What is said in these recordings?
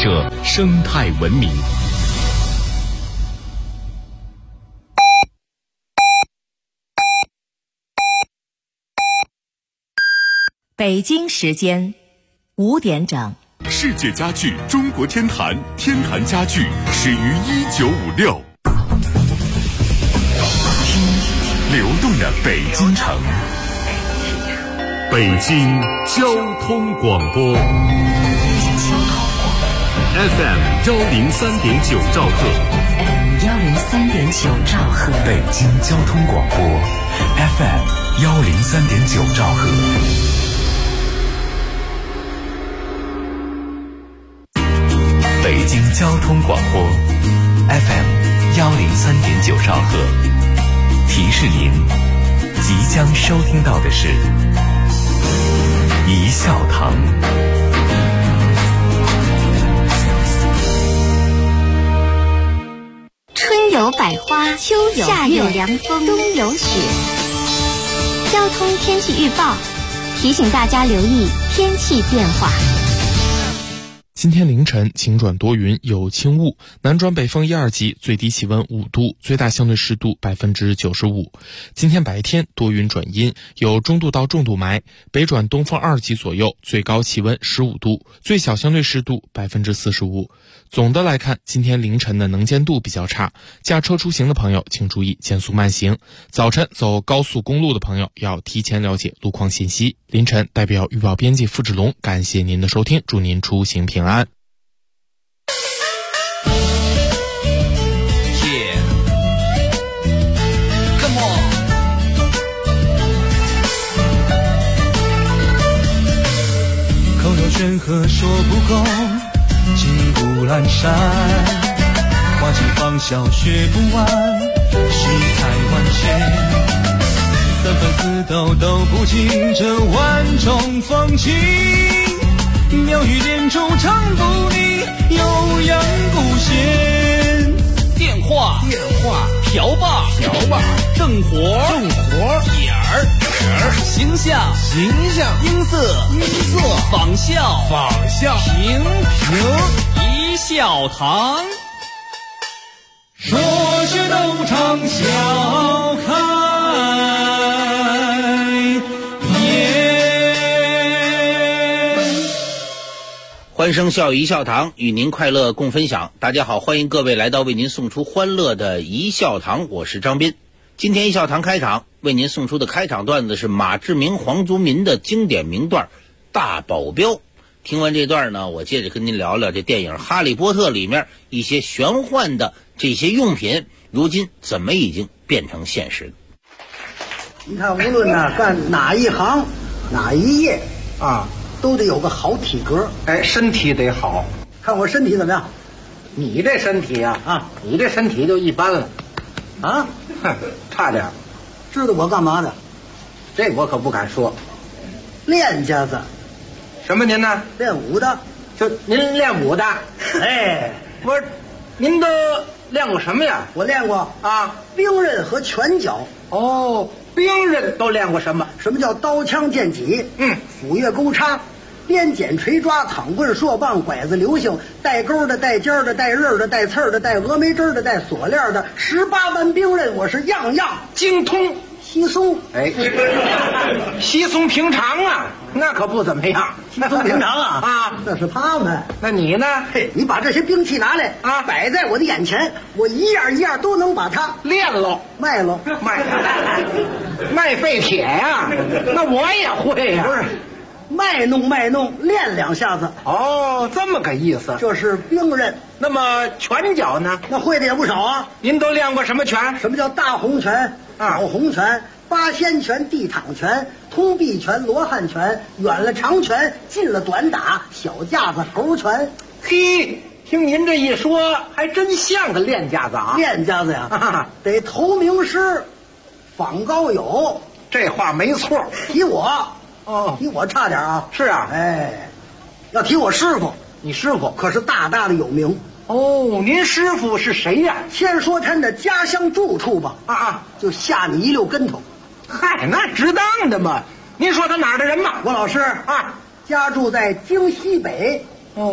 设生态文明。 北京时间5点整。 世界家具中国天坛，天坛家具始于1956。听流动的北京城，北京交通广播 FM 103.9兆赫 103.9兆赫， 北京交通广播 FM 103.9兆赫。北京交通广播 FM 103.9兆赫，提示您即将收听到的是一笑堂。 春有百花，秋有夏有凉风，冬有雪。交通天气预报提醒大家留意天气变化。 今天凌晨晴转多云，有轻雾，南转北风1、2级，最低气温5度，最大相对湿度95%。今天白天多云转阴，有中度到重度霾，北转东风2级左右，最高气温15度，最小相对湿度45%。总的来看，今天凌晨的能见度比较差，驾车出行的朋友请注意减速慢行。早晨走高速公路的朋友要提前了解路况信息。凌晨代表预报编辑付志龙，感谢您的收听，祝您出行平安。 口若悬河说不够，骑虎阑珊，花尽芳笑学不完，世态万千，三分四斗都不尽这万种风情，妙语连珠唱不腻，悠扬不闲。 电话瓢把正活点儿形象音色仿效平一笑堂， 说学逗唱笑开欢声笑语一笑堂，与您快乐共分享。大家好，欢迎各位来到为您送出欢乐的一笑堂，我是张斌。今天一笑堂开场为您送出的开场段子是马志明、黄宗民的经典名段《大保镖》。听完这段呢，我接着跟您聊聊这电影《哈利波特》里面一些玄幻的这些用品，如今怎么已经变成现实了。 你看，无论干哪一行哪一业啊，都得有个好体格。 哎，身体得好。 看我身体怎么样？ 你这身体你这身体就一般了啊， 差点。 知道我干嘛的？ 这我可不敢说。 练家子。 什么您呢？ 练武的。 就您练武的？ 哎， 不是，您都练过什么呀？ 我练过啊， 兵刃和拳脚。 哦，兵刃都练过什么？ 什么叫刀枪剑戟？斧钺钩叉，鞭锏锤抓，躺棍槊棒，拐子流星，带钩的，带尖的，带刃的，带刺儿的，带峨眉针的，带锁链的，18般兵刃我是样样精通。 稀松， 哎，稀松平常啊，那可不怎么样。 稀松平常啊，那是他们。 那你呢？ 嘿，你把这些兵器拿来啊，摆在我的眼前，我一样一样都能把它练喽， 卖喽， 卖废铁呀，那我也会呀。 不是，卖弄，练2下子。 哦，这么个意思。 这是兵刃。 那么拳脚呢？ 那会的也不少啊。 您都练过什么拳？ 什么叫大红拳、小红拳、八仙拳、地躺拳、通臂拳、罗汉拳，远了长拳，近了短打，小架子猴拳。 嘿，听您这一说，还真像个练家子啊！ 练家子呀，得投名师，访高友。 这话没错。 提我提我差点啊。 是啊， 哎，要提我师傅。 你师傅可是大大的有名哦。您师傅是谁呀？ 先说他的家乡住处吧。就吓你一溜跟头。 嗨，那值当的嘛。您说他哪儿的人嘛？ 我老师家住在京西北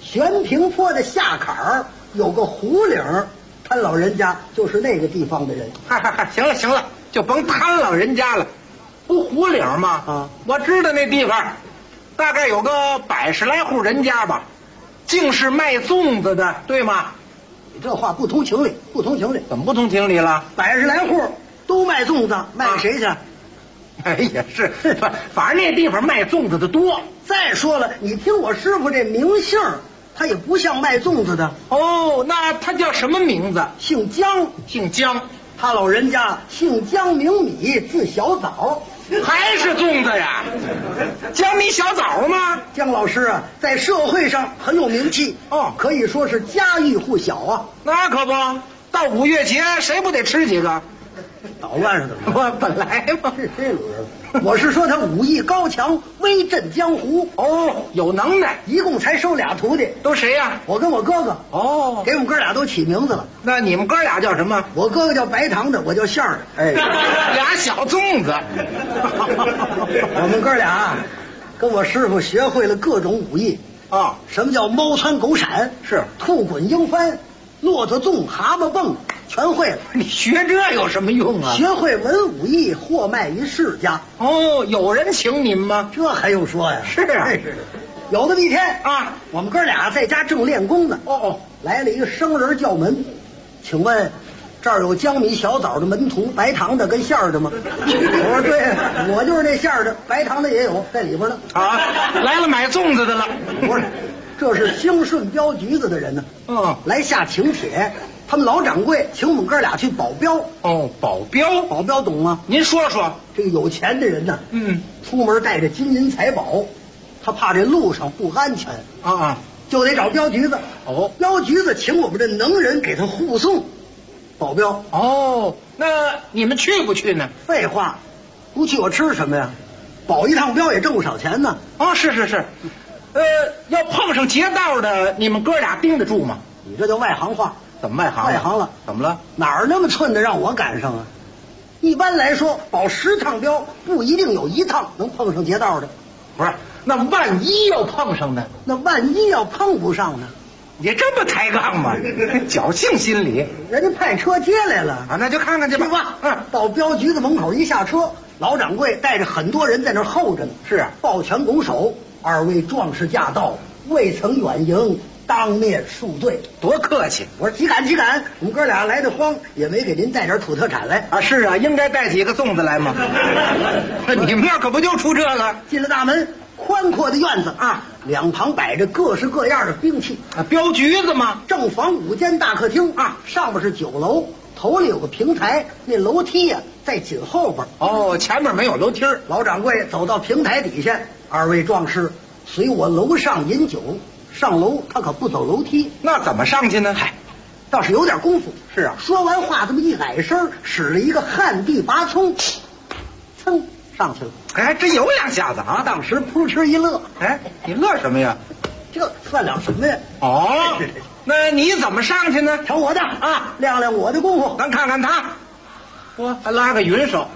悬平坡的下坎儿有个胡岭，他老人家就是那个地方的人。 行了行了，就甭谈老人家了，不胡岭吗？ 啊， 我知道那地方，大概有个100来户人家吧，净是卖粽子的，对吗？ 你这话不通情理，不通情理。 怎么不通情理了 ？100来户都卖粽子，卖给谁去？ 哎呀，是，反正那地方卖粽子的多。 再说了，你听我师傅这名姓，他也不像卖粽子的。 哦，那他叫什么名字？ 姓姜， 姓姜。 他老人家姓姜，名米，字小枣。 还是粽子呀？姜米小枣吗？ 姜老师啊，在社会上很有名气哦， 可以说是家喻户晓啊。 那可不，到5月节谁不得吃几个？ 捣乱上的， 我本来嘛， 我是说他武艺高强，威震江湖。 哦，有能耐， 一共才收俩徒弟， 都谁呀？ 我跟我哥哥。 哦， 给我们哥俩都起名字了。 那你们哥俩叫什么？ 我哥哥叫白糖的，我叫馅儿的。 哎，俩小粽子。 我们哥俩跟我师傅学会了各种武艺啊。 什么叫猫窜狗闪？ 是兔滚鹰翻，骆驼纵，蛤蟆蹦，全会了。 你学这有什么用啊？ 学会文武艺，货卖于世家。 哦，有人请您吗？ 这还用说呀？ 是啊， 有这么一天啊， 我们哥俩在家正练功呢。 哦， 来了一个生人叫门，请问这儿有姜米小枣的门徒，白糖的跟馅儿的吗？我说对，我就是那馅儿的，白糖的也有在里边呢。 啊，来了买粽子的了。 不是，这是兴顺镖局子的人呢。来下请帖，他们老掌柜请我们哥俩去保镖。 哦，保镖， 保镖懂吗？ 您说说。 这个有钱的人呢，出门带着金银财宝，他怕这路上不安全啊， 就得找镖局子。 哦， 镖局子请我们这能人给他护送保镖。 哦，那你们去不去呢？ 废话，不去我吃什么呀？保一趟镖也挣不少钱呢。 哦，是，要碰上劫道的，你们哥俩盯得住吗？ 你这叫外行话。 怎么外行？ 外行了？ 怎么了？ 哪儿那么寸的让我赶上啊？一般来说，保10趟镖不一定有1趟能碰上劫道的。 不是，那万一要碰上呢？ 那万一要碰不上呢？ 也这么抬杠吗？侥幸心理。 人家派车接来了啊，那就看看去吧。 到镖局子门口一下车，老掌柜带着很多人在那儿候着呢。 是啊， 抱拳拱手，2位壮士驾到，未曾远迎，当面恕罪。 多客气。 我说几赶，我们哥俩来得慌，也没给您带点土特产来啊。是啊，应该带几个粽子来嘛。你们那可不就出这个？ 进了大门，宽阔的院子啊，两旁摆着各式各样的兵器啊，镖局子嘛。 正房5间大客厅啊，上面是酒楼，头里有个平台，那楼梯呀在紧后边。 哦，前面没有楼梯。 老掌柜走到平台底下，2位壮士随我楼上饮酒。上楼他可不走楼梯， 那怎么上去呢？ 嗨，倒是有点功夫。 是啊， 说完话这么一矮身，使了一个旱地拔葱，噌上去了。 还真有2下子啊！ 当时扑哧一乐。 哎，你乐什么呀？ 这算了什么呀？ 哦，那你怎么上去呢？ 瞧我的啊，亮亮我的功夫。 咱看看他，我还拉个云手。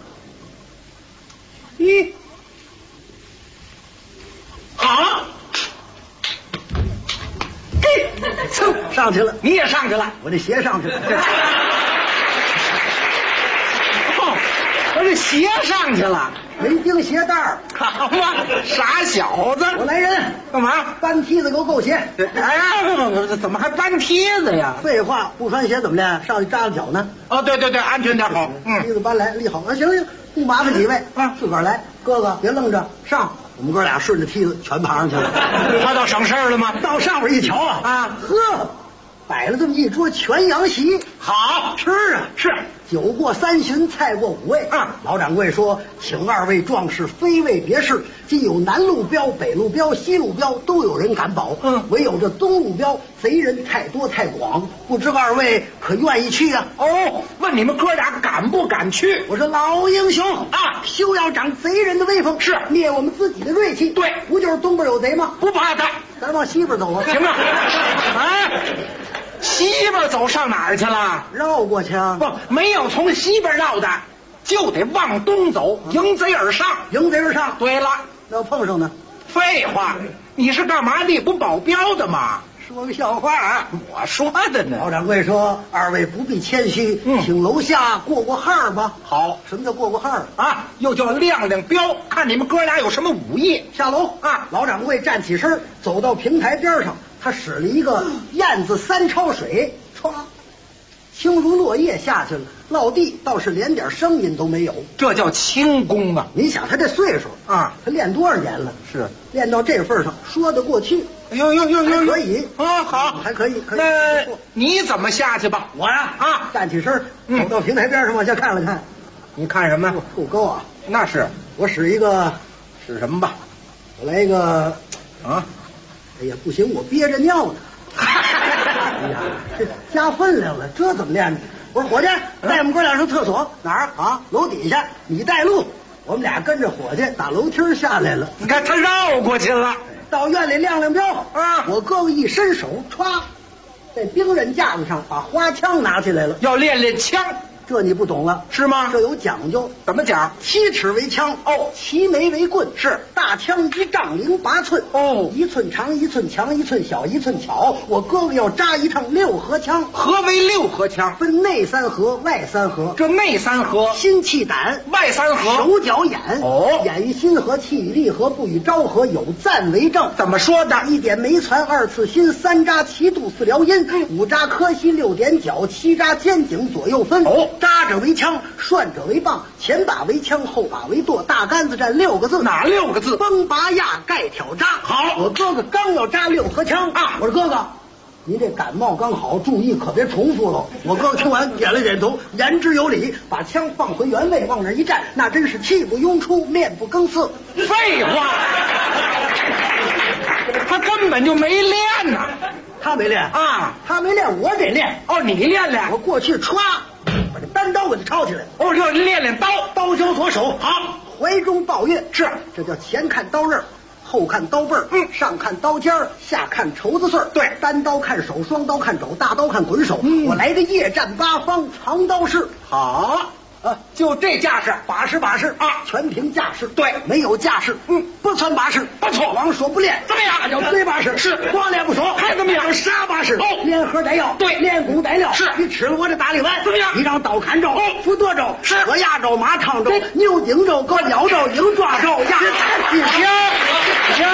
咦，好。 噌上去了， 你也上去了， 我这鞋上去了。 哦，我这鞋上去了， 没钉鞋带儿。 好嘛，傻小子！ 我来人， 干嘛？ 搬梯子给我够鞋。 哎呀，怎么还搬梯子呀？ 废话，不穿鞋怎么练？上去扎了脚呢。 哦，对，安全点好。 梯子搬来立好。行，不麻烦几位啊，自个儿来。哥哥别愣着，上。我们哥俩顺着梯子全爬上去了。 他倒省事儿了吗？ 到上面一瞧啊，呵，摆了这么一桌全羊席， 好吃啊！ 是酒过3巡，菜过5味啊。 老掌柜说，请2位壮士非为别事，今有南路镖、北路镖、西路镖都有人敢保，唯有这东路镖贼人太多太广，不知2位可愿意去啊？ 哦，问你们哥俩敢不敢去？ 我说老英雄啊，休要长贼人的威风， 是灭我们自己的锐气。 对， 不就是东边有贼吗？ 不怕他， 咱往西边走啊！ 行啊，哎。西边走上哪儿去了？ 绕过去啊！ 不，没有从西边绕的，就得往东走，迎贼而上。 迎贼而上。 对了， 要碰上呢？ 废话， 你是干嘛的？不保镖的吗？ 说个笑话啊！ 我说的呢。 老掌柜说：“二位不必谦虚，请楼下过过号吧。” 好， 什么叫过过号啊？又叫亮亮标，看你们哥俩有什么武艺。 下楼啊！老掌柜站起身，走到平台边上，他使了一个燕子三抄水，歘，轻如落叶下去了，落地倒是连点声音都没有。 这叫轻功啊！ 你想他这岁数啊， 他练多少年了？ 是练到这份上，说得过去。 哎呦， 还可以啊，好， 还可以。 那你怎么下去吧？ 我呀，站起身，走到平台边上往下看了看。 你看什么？ 够高啊！ 那是， 我使一个， 使什么吧？ 我来一个， 啊！ 哎呀，不行，我憋着尿呢。哎呀，这加分量了，这怎么练呢？我说伙计，带我们哥俩上厕所。哪儿啊？楼底下，你带路。我们俩跟着伙计打楼梯下来了。 你看他绕过去了。 到院里亮亮标啊！ 我哥哥一伸手，歘，在兵刃架子上把花枪拿起来了， 要练练枪。 这你不懂了是吗？ 这有讲究。 怎么讲 ？7尺为枪，齐眉为棍， 是大枪1丈08寸，1寸长1寸强1寸小1寸巧。我哥哥要扎一趟6合枪。 何为6合枪？ 分内3合，外3合。 这内3合， 心气胆； 外3合， 手脚眼。眼与心合，气与力合，不与招合，有赞为证。 怎么说的 ？1点眉攒，2次心，3扎齐肚4撩阴，5扎磕膝，6点脚，7扎肩颈，左右分。扎者为枪，涮者为棒，前把为枪，后把为舵，大杆子站6个字。 哪6个字？ 崩拔压盖挑扎。 好， 我哥哥刚要扎6合枪啊！我说哥哥，您这感冒刚好，注意可别重复了。我哥哥听完点了点头，言之有理，把枪放回原位，往那一站，那真是气不拥出，面不更次。 废话，他根本就没练呐。 他没练啊， 他没练，我得练。 你练练。 我过去歘，把这单刀给他抄起来。 要练练刀， 刀交左手，好，怀中抱月， 是， 这叫前看刀刃，后看刀背儿，上看刀尖儿，下看绸子穗儿。 对， 单刀看手，双刀看肘，大刀看滚手。我来个夜战八方，长刀式。 好。就这架势， 把式啊，全凭架势。 对， 没有架势，不算把式， 不错。 光说不练， 怎么样？ 那叫堆把式。 是， 光练不说， 还怎么样？ 杀把式。练核带药， 对， 练骨带料。 是， 你吃了我这大力丸， 怎么样？ 你让刀砍肘，扶舵肘， 是， 和压肘，马唱肘，牛顶肘，搁鸟肘，鹰抓肘，压行。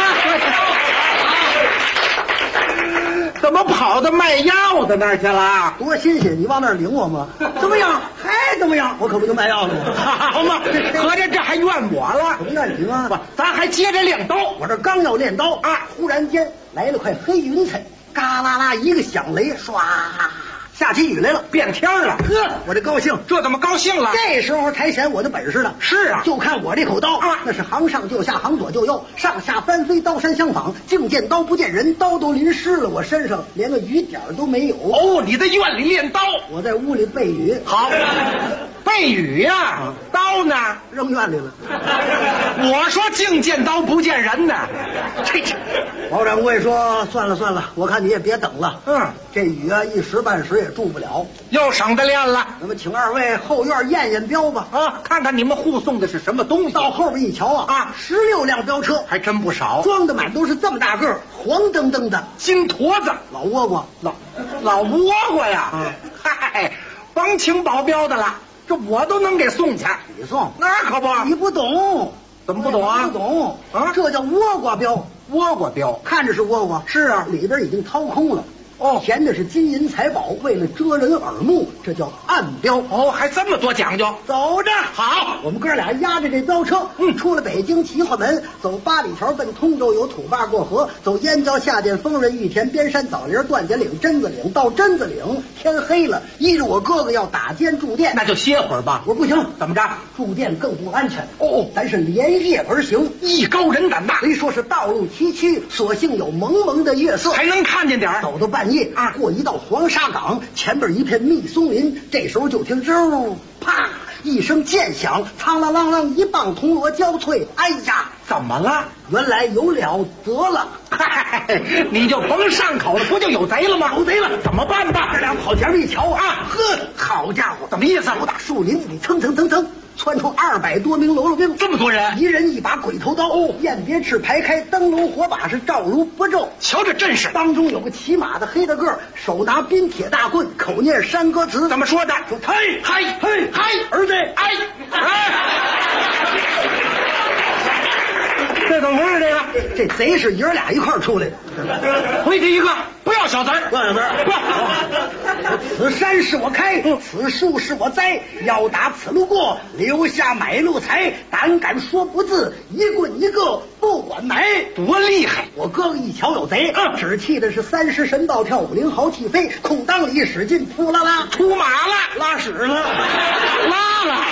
怎么跑到卖药的那儿去了？ 多新鲜！你往那儿领我吗？怎么样？还怎么样？我可不就卖药了吗？ 好嘛，合着这还怨我了？ 怎么怨你吗？ 咱还接着练刀。 我这刚要练刀啊， 忽然间来了块黑云彩，嘎啦啦一个响雷，唰，下起雨来了， 变天了。 呵，我这高兴， 这怎么高兴了？ 这时候才显我的本事了。 是啊， 就看我这口刀啊， 那是行上就下，行左就右，上下翻飞，刀山相仿，净见刀不见人，刀都淋湿了，我身上连个雨点都没有。 你在院里练刀， 我在屋里背雨。 好，背雨呀，刀呢？ 扔院里了。 我说净见刀不见人呢。 老掌柜说算了，我看你也别等了。这雨啊，一时半时也住不了， 又省得练了。 那么请二位后院验验镖吧。 看看你们护送的是什么东西。 到后边一瞧啊，16辆镖车， 还真不少， 装的满都是这么大个儿，黄澄澄的金坨子， 老倭瓜， 老倭瓜呀。嗨，甭请保镖的了，这我都能给送去。 你送？ 那可不。 你不懂。 怎么不懂啊？ 不懂啊！这叫倭瓜镖， 倭瓜镖看着是倭瓜， 是啊， 里边已经掏空了。填的是金银财宝，为了遮人耳目，这叫暗镖。 还这么多讲究。 走着， 好， 我们哥俩押着这镖车，出了北京齐化门，走8里桥奔通州，有土坝过河，走燕郊下涧丰润玉田边山枣林段家岭榛子岭，到榛子岭天黑了，依着我哥哥要打尖住店， 那就歇会儿吧。 我说不行， 怎么着？ 住店更不安全。咱是连夜而行， 艺高人胆大。 虽说是道路崎岖，所幸有蒙蒙的月色， 还能看见点。 走到半夜啊，过一道黄沙岗，前边一片密松林，这时候就听嗖啪一声剑响，苍啷啷啷一棒铜锣交脆。哎呀， 怎么了？ 原来有了得了。 嗨，你就甭上口了，不就有贼了吗？ 有贼了， 怎么办吧？ 这俩跑前面一瞧啊，好家伙， 怎么意思？ 我打树林里蹭蹭蹭蹭， 窜出200多名喽啰兵， 这么多人， 一人一把鬼头刀，雁别翅排开，灯笼火把是照如薄昼。 瞧这阵势， 当中有个骑马的黑大个，手拿冰铁大棍，口念山歌词， 怎么说的？ 说嘿嘿嘿嘿，儿子哎这怎么回事？ 这贼是爷俩一块出来的。 回去一个，不要小子儿， 不要小子儿。此山是我开，此树是我栽，要打此路过，留下买路财。胆敢说不字，一棍一个不管买。 多厉害！ 我哥哥一瞧有贼，只气的是30神暴跳，50毫起飞，裤裆里使劲扑啦啦， 出马了， 拉屎了， 拉了。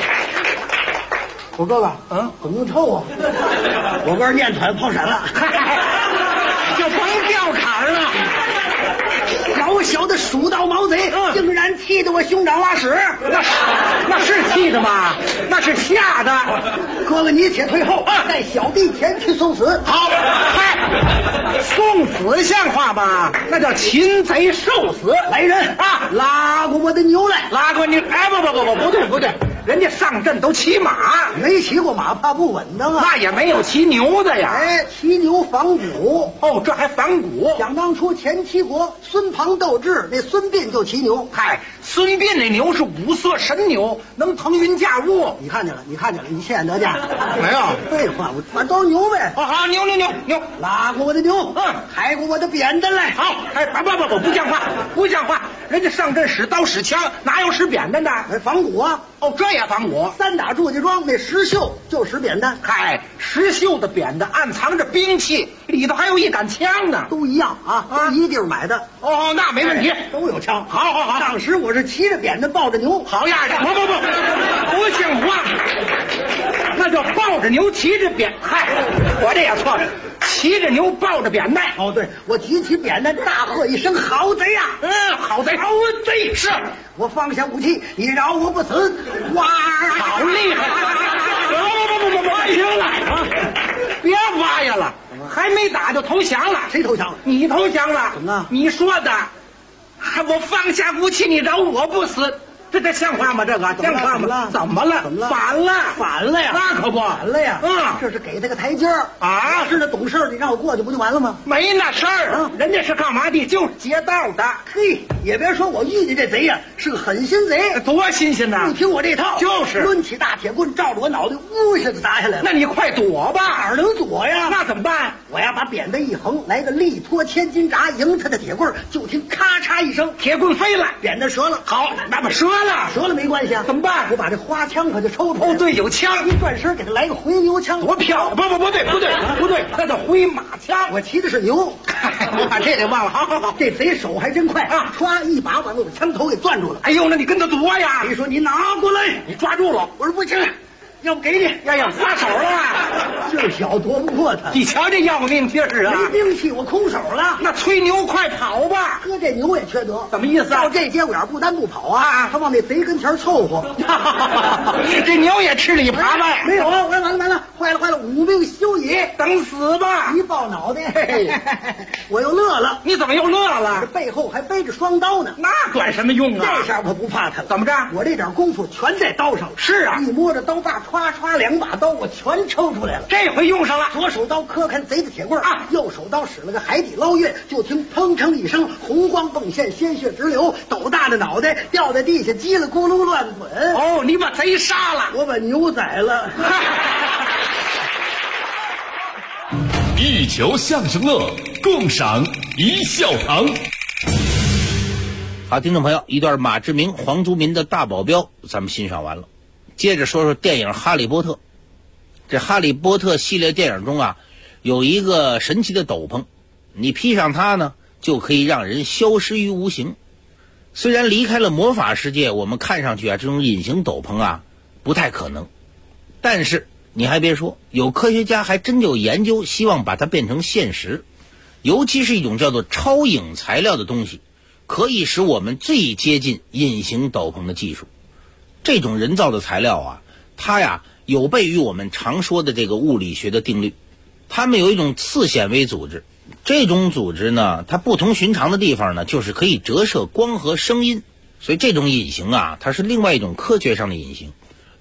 我哥哥，怎么那么臭啊？我哥念团跑闪了， 就甭掉坎了。 小小的蜀道毛贼，竟然气得我兄长拉屎， 那是气的吗？那是吓的。 哥哥你且退后，带小弟前去送死。 好，送死像话吗？那叫擒贼受死。 来人啊，拉过我的牛来！ 拉过你！哎，不对，人家上阵都骑马， 没骑过马怕不稳当啊。 那也没有骑牛的呀。 哎，骑牛仿古。 哦，这还仿古。 想当初前七国孙庞斗智，那孙膑就骑牛。 嗨，孙膑那牛是五色神牛，能腾云驾雾。 你看见了，你现得见没有？ 废话，我都是牛呗。 好，牛， 拉过我的牛，抬过我的扁担来。 好，哎，不像话！人家上阵使刀使枪，哪有使扁担的？ 仿古啊。 哦，这也仿古。 3打祝家庄那石秀就使扁担。 嗨，石秀的扁担暗藏着兵器，里头还有一杆枪呢。 都一样啊，都一地儿买的。 哦，那没问题， 都有枪。 好。 当时我是骑着扁担抱着牛， 好样的！不像话，那叫抱着牛骑着扁。嗨，我这也错了，骑着牛抱着扁担。 哦，对，我提起扁担，大喝一声：“好贼呀！” 好贼是。 我放下武器，你饶我不死！哇， 好厉害！不行了啊！别挖呀了，还没打就投降了。 谁投降？ 你投降了。 怎么了？ 你说的，我放下武器，你饶我不死。这像话吗？这个像话吗？怎么了？反了呀！那可不反了呀！这是给他个台阶儿啊！ 是那懂事，你让我过去不就完了吗？ 没那事儿，人家是干嘛的？就是劫道的。 嘿，也别说我遇见这贼呀，是个狠心贼， 多新鲜呐！ 不听我这套， 就是抡起大铁棍，照着我脑袋呜一下子砸下来了。 那你快躲吧！ 哪能躲呀？ 那怎么办？ 我呀，把扁担一横，来个力托千斤闸，迎他的铁棍，就听咔嚓一声， 铁棍飞了， 扁担折了。 好，那么折了没关系啊， 怎么办？ 我把这花枪可就抽出来。 哦，对，有枪， 一转身给他来个回牛枪， 多漂亮！不对，那叫回马枪。 我骑的是牛， 我把这给忘了。好， 这贼手还真快啊！唰，一把把我的枪头给攥住了。 哎呦，那你跟他夺呀！ 你说你拿过来， 你抓住了。 我说不行，要不给你。 呀，撒手了， 劲儿小夺不过他。 你瞧这要命劲儿啊！ 没兵器，我空手了。 那催牛快跑吧！ 哥，这牛也缺德， 怎么意思啊？ 到这节骨眼不但不跑啊，他往那贼跟前凑合。 这牛也吃里扒外。 没有啊！我说完了，坏了，5命休矣， 等死吧！ 一抱脑袋，我又乐了。 你怎么又乐了？ 这背后还背着双刀呢， 那管什么用啊？ 这下我不怕他了。 怎么着？ 我这点功夫全在刀上。 是啊， 一摸着刀把，歘2把刀，我全抽出来了。 这回用上了。 左手刀磕砍贼的铁棍啊，右手刀使了个海底捞月，就听砰哧一声，红光迸现，鲜血直流，斗大的脑袋掉在地下，叽里咕噜乱滚。 哦，你把贼杀了， 我把牛宰了。 一球相声乐，共赏一笑堂。 好，听众朋友，一段马志明、黄宗民的大保镖咱们欣赏完了，接着说说电影《哈利波特》。这《哈利波特》系列电影中啊，有一个神奇的斗篷，你披上它呢，就可以让人消失于无形。虽然离开了魔法世界，我们看上去啊，这种隐形斗篷啊不太可能，但是你还别说，有科学家还真就研究，希望把它变成现实。尤其是一种叫做超影材料的东西，可以使我们最接近隐形斗篷的技术。这种人造的材料啊，它呀有悖于我们常说的这个物理学的定律。它们有一种次显微组织，这种组织呢，它不同寻常的地方呢，就是可以折射光和声音。所以这种隐形啊，它是另外一种科学上的隐形。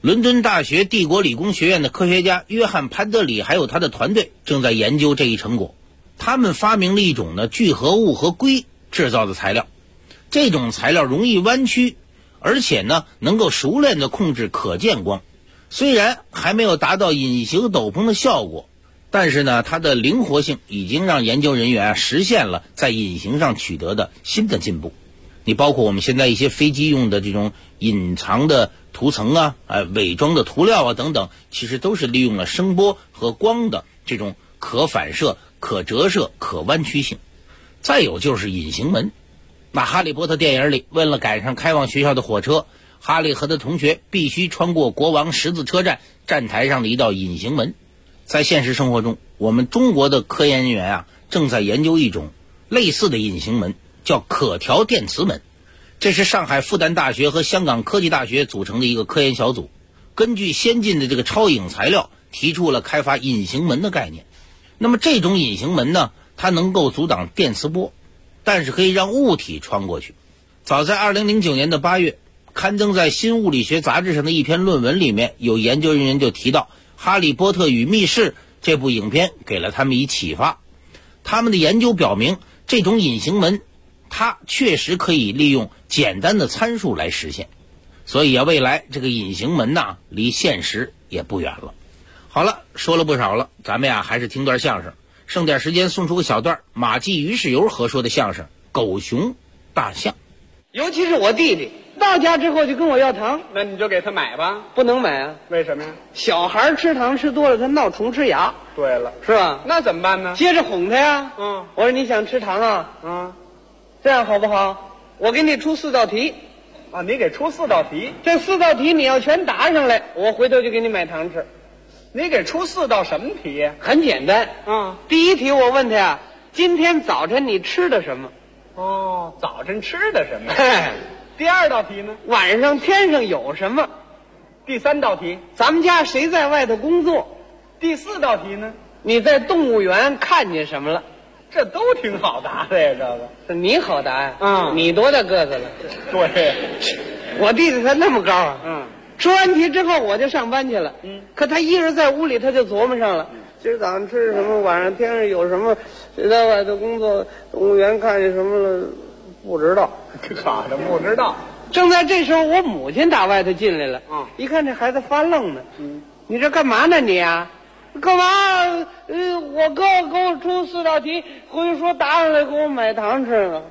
伦敦大学帝国理工学院的科学家约翰潘德里还有他的团队正在研究这一成果。他们发明了一种呢聚合物和硅制造的材料，这种材料容易弯曲，而且呢能够熟练地控制可见光。虽然还没有达到隐形斗篷的效果，但是呢它的灵活性已经让研究人员实现了在隐形上取得的新的进步。你包括我们现在一些飞机用的这种隐藏的涂层啊、伪装的涂料啊等等，其实都是利用了声波和光的这种可反射、可折射、可弯曲性。再有就是隐形门。那哈利波特电影里，为了赶上开往学校的火车，哈利和他同学必须穿过国王十字车站站台上的一道隐形门。在现实生活中，我们中国的科研人员正在研究一种类似的隐形门，叫可调电磁门。这是上海复旦大学和香港科技大学组成的一个科研小组，根据先进的这个超影材料，提出了开发隐形门的概念。那么这种隐形门呢，它能够阻挡电磁波，但是可以让物体穿过去。早在2009年的8月，刊登在《新物理学杂志》上的一篇论文里面，有研究人员就提到《哈利波特与密室》这部影片给了他们以启发。他们的研究表明，这种隐形门它确实可以利用简单的参数来实现，所以未来这个隐形门离现实也不远了。好了，说了不少了，咱们还是听段相声，剩点时间送出个小段马季于世友合说的相声《狗熊大象》。 尤其是我弟弟到家之后就跟我要糖， 那你就给他买吧。 不能买啊。 为什么呀？ 小孩吃糖吃多了，他闹虫吃牙。 对了， 是吧？ 那怎么办呢？ 接着哄他呀。我说你想吃糖啊？这样好不好？我给你出4道题。 你给出4道题， 这4道题你要全答上来，我回头就给你买糖吃。 你给出4道什么题呀？ 很简单。第一题我问他呀，今天早晨你吃的什么？ 早晨吃的什么？ 嘿。 第2道题呢？ 晚上天上有什么？ 第3道题， 咱们家谁在外头工作？ 第4道题呢？ 你在动物园看见什么了？ 这都挺好答的呀，这个。 你好答呀？你多大个子了？ 对， 我弟弟他那么高啊。说完题之后我就上班去了。可他一人在屋里他就琢磨上了，今儿早上吃什么，晚上天上有什么，谁在外头工作，动物园看见什么了，不知道。 好的，不知道。 正在这时候，我母亲打外头进来了。一看这孩子发愣呢。你这干嘛呢你啊？干嘛？我哥给我出4道题，回去说答上来给我买糖吃呢。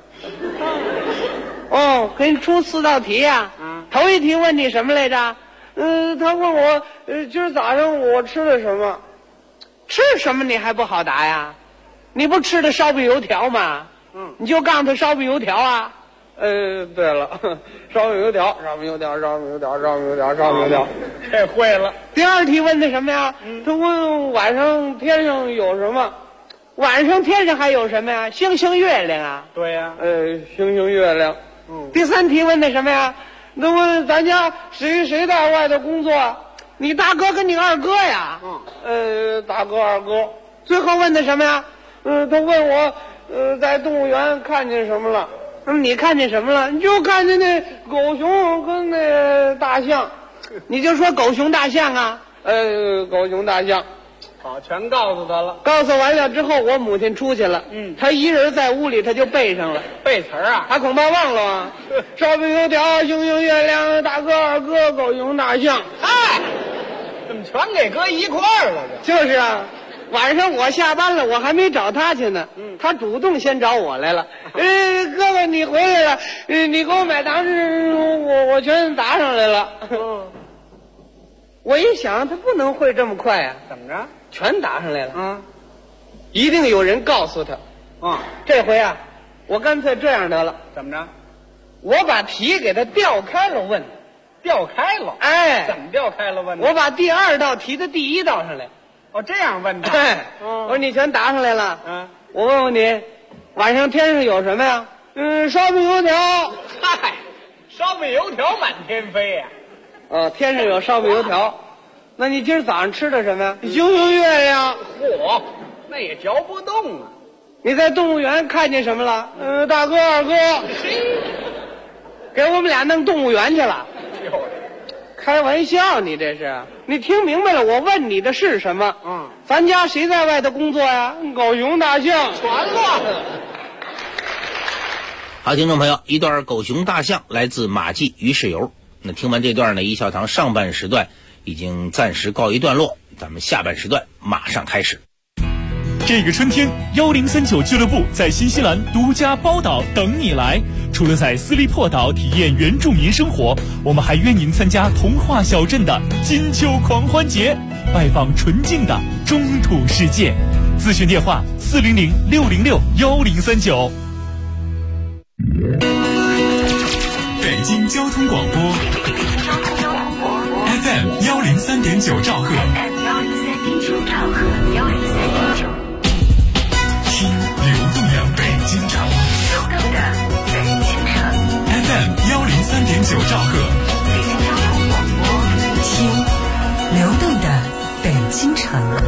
给你出4道题呀。头一题问你什么来着？他问我，今儿早上我吃了什么？吃什么你还不好答呀？你不吃的烧饼油条吗？你就告诉他烧饼油条啊。对了，烧饼油条，烧饼油条，烧饼油条，烧饼油条，烧饼油条， 这会了。 第2题问的什么呀？他问晚上天上有什么？晚上天上还有什么呀？星星月亮啊。 对呀。 星星月亮。第3题问的什么呀？他问咱家谁在外头工作？你大哥跟你二哥呀。大哥二哥。最后问的什么呀？他问我在动物园看见什么了？你看见什么了？你就看见那狗熊跟那大象，你就说狗熊大象啊。狗熊大象。 好，全告诉他了。 告诉完了之后，我母亲出去了。他一人在屋里，他就背上了。 背词儿啊？ 他恐怕忘了啊。烧饼油条，星星月亮，大哥二哥，狗熊大象。 怎么全给搁一块儿了？ 就是啊。晚上我下班了，我还没找他去呢。他主动先找我来了。哥哥你回来了，你给我买糖吃，我全答上来了。我一想，他不能会这么快啊。 怎么着？ 全答上来了。一定有人告诉他。这回我干脆这样得了。 怎么着？ 我把题给他调开了问。 调开了？怎么调开了问？ 我把第2道题的第1道上来。 这样问的。 我说你全答上来了。我问问你，晚上天上有什么呀？烧饼油条。 烧饼油条满天飞呀。 天上有烧饼油条。那你今儿早上吃的什么呀？星星月亮。 嚯，那也嚼不动啊。 你在动物园看见什么了？大哥二哥。给我们俩弄动物园去了。 开玩笑，你这是？你听明白了？我问你的是什么？咱家谁在外头工作呀？狗熊大象全乱了。 好，听众朋友，一段狗熊大象来自马季于世友。那听完这段呢，一笑堂上半时段已经暂时告一段落，咱们下半时段马上开始。 这个春天，1039俱乐部在新西兰独家包岛等你来。除了在斯利珀岛体验原住民生活，我们还约您参加童话小镇的金秋狂欢节，拜访纯净的中土世界。咨询电话400-606-1039。 北京交通广播 FM 103.9兆赫，听流动的北京城，FM 103.9兆赫， 听流动的北京城。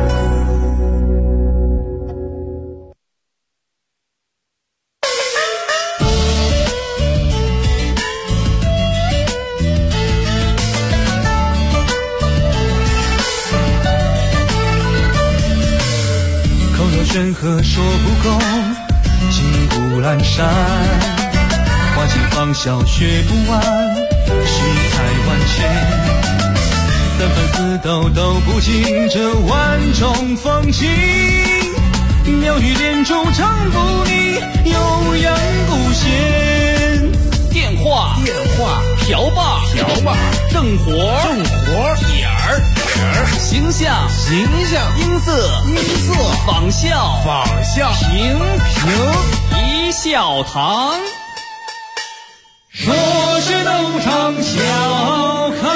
山河说不够，金谷阑珊，花尽芳笑学不完，世态万千，三番四斗都不尽这万种风情，妙语连珠唱不腻，悠扬不闲。 电话瓢把正活点儿形象音色仿效平一笑堂， 说是斗场笑开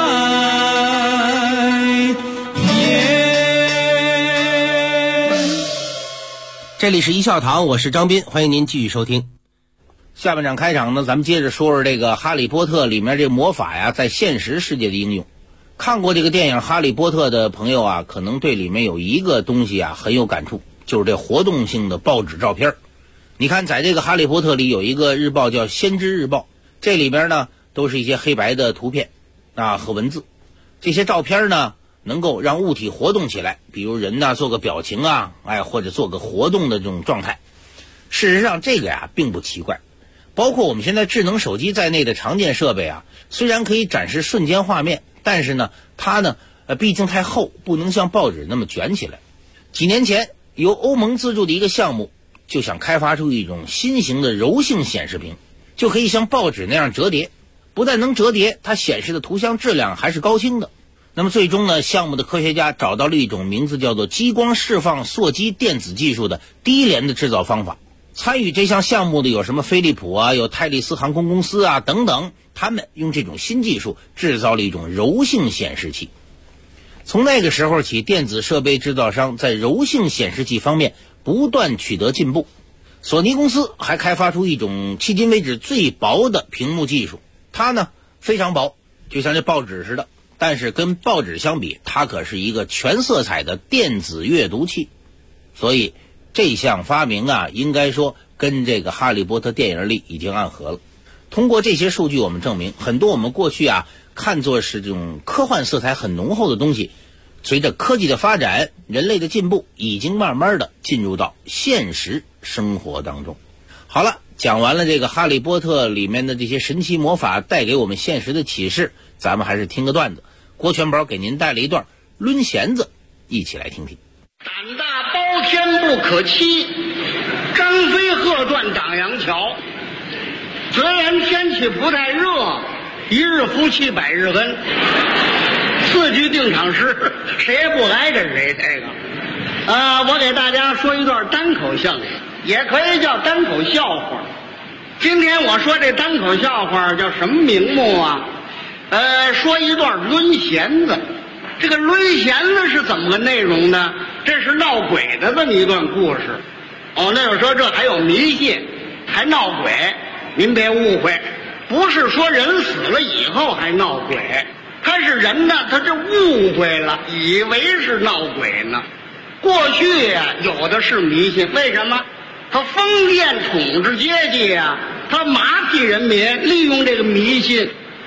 颜。 这里是一笑堂，我是张斌，欢迎您继续收听。下半场开场呢，咱们接着说说这个《哈利波特》里面这魔法呀，在现实世界的应用。看过这个电影《哈利波特》的朋友啊，可能对里面有一个东西啊很有感触，就是这活动性的报纸照片。你看，在这个《哈利波特》里有一个日报叫《先知日报》，这里边呢都是一些黑白的图片啊和文字。这些照片呢能够让物体活动起来，比如人呢做个表情啊，或者做个活动的这种状态。事实上这个呀并不奇怪，包括我们现在智能手机在内的常见设备啊，虽然可以展示瞬间画面，但是呢它呢毕竟太厚，不能像报纸那么卷起来。几年前由欧盟资助的一个项目就想开发出一种新型的柔性显示屏，就可以像报纸那样折叠，不但能折叠，它显示的图像质量还是高清的。那么最终呢，项目的科学家找到了一种名字叫做激光释放缩基电子技术的低廉的制造方法。参与这项项目的有什么飞利浦啊，有泰利斯航空公司啊等等，他们用这种新技术制造了一种柔性显示器。从那个时候起，电子设备制造商在柔性显示器方面不断取得进步。索尼公司还开发出一种迄今为止最薄的屏幕技术，它呢非常薄，就像这报纸似的，但是跟报纸相比，它可是一个全色彩的电子阅读器。所以这项发明啊，应该说跟这个《哈利波特》电影里已经暗合了。通过这些数据，我们证明很多我们过去啊看作是这种科幻色彩很浓厚的东西，随着科技的发展，人类的进步，已经慢慢的进入到现实生活当中。好了，讲完了这个《哈利波特》里面的这些神奇魔法带给我们现实的启示，咱们还是听个段子。郭全宝给您带了一段抡弦子，一起来听听。 胆大包天不可欺，张飞鹤断挡阳桥。虽然天气不太热，一日夫妻百日恩。4句定场诗，谁也不挨着谁。这个，我给大家说一段单口相声，也可以叫单口笑话。今天我说这单口笑话叫什么名目啊？说一段抡弦子。这个抡弦子是怎么个内容呢？这是闹鬼的这么一段故事。那有说这还有迷信，还闹鬼，您别误会，不是说人死了以后还闹鬼，他是人呢，他这误会了，以为是闹鬼呢。过去呀，有的是迷信，为什么？他封建统治阶级呀，他麻痹人民，利用这个迷信，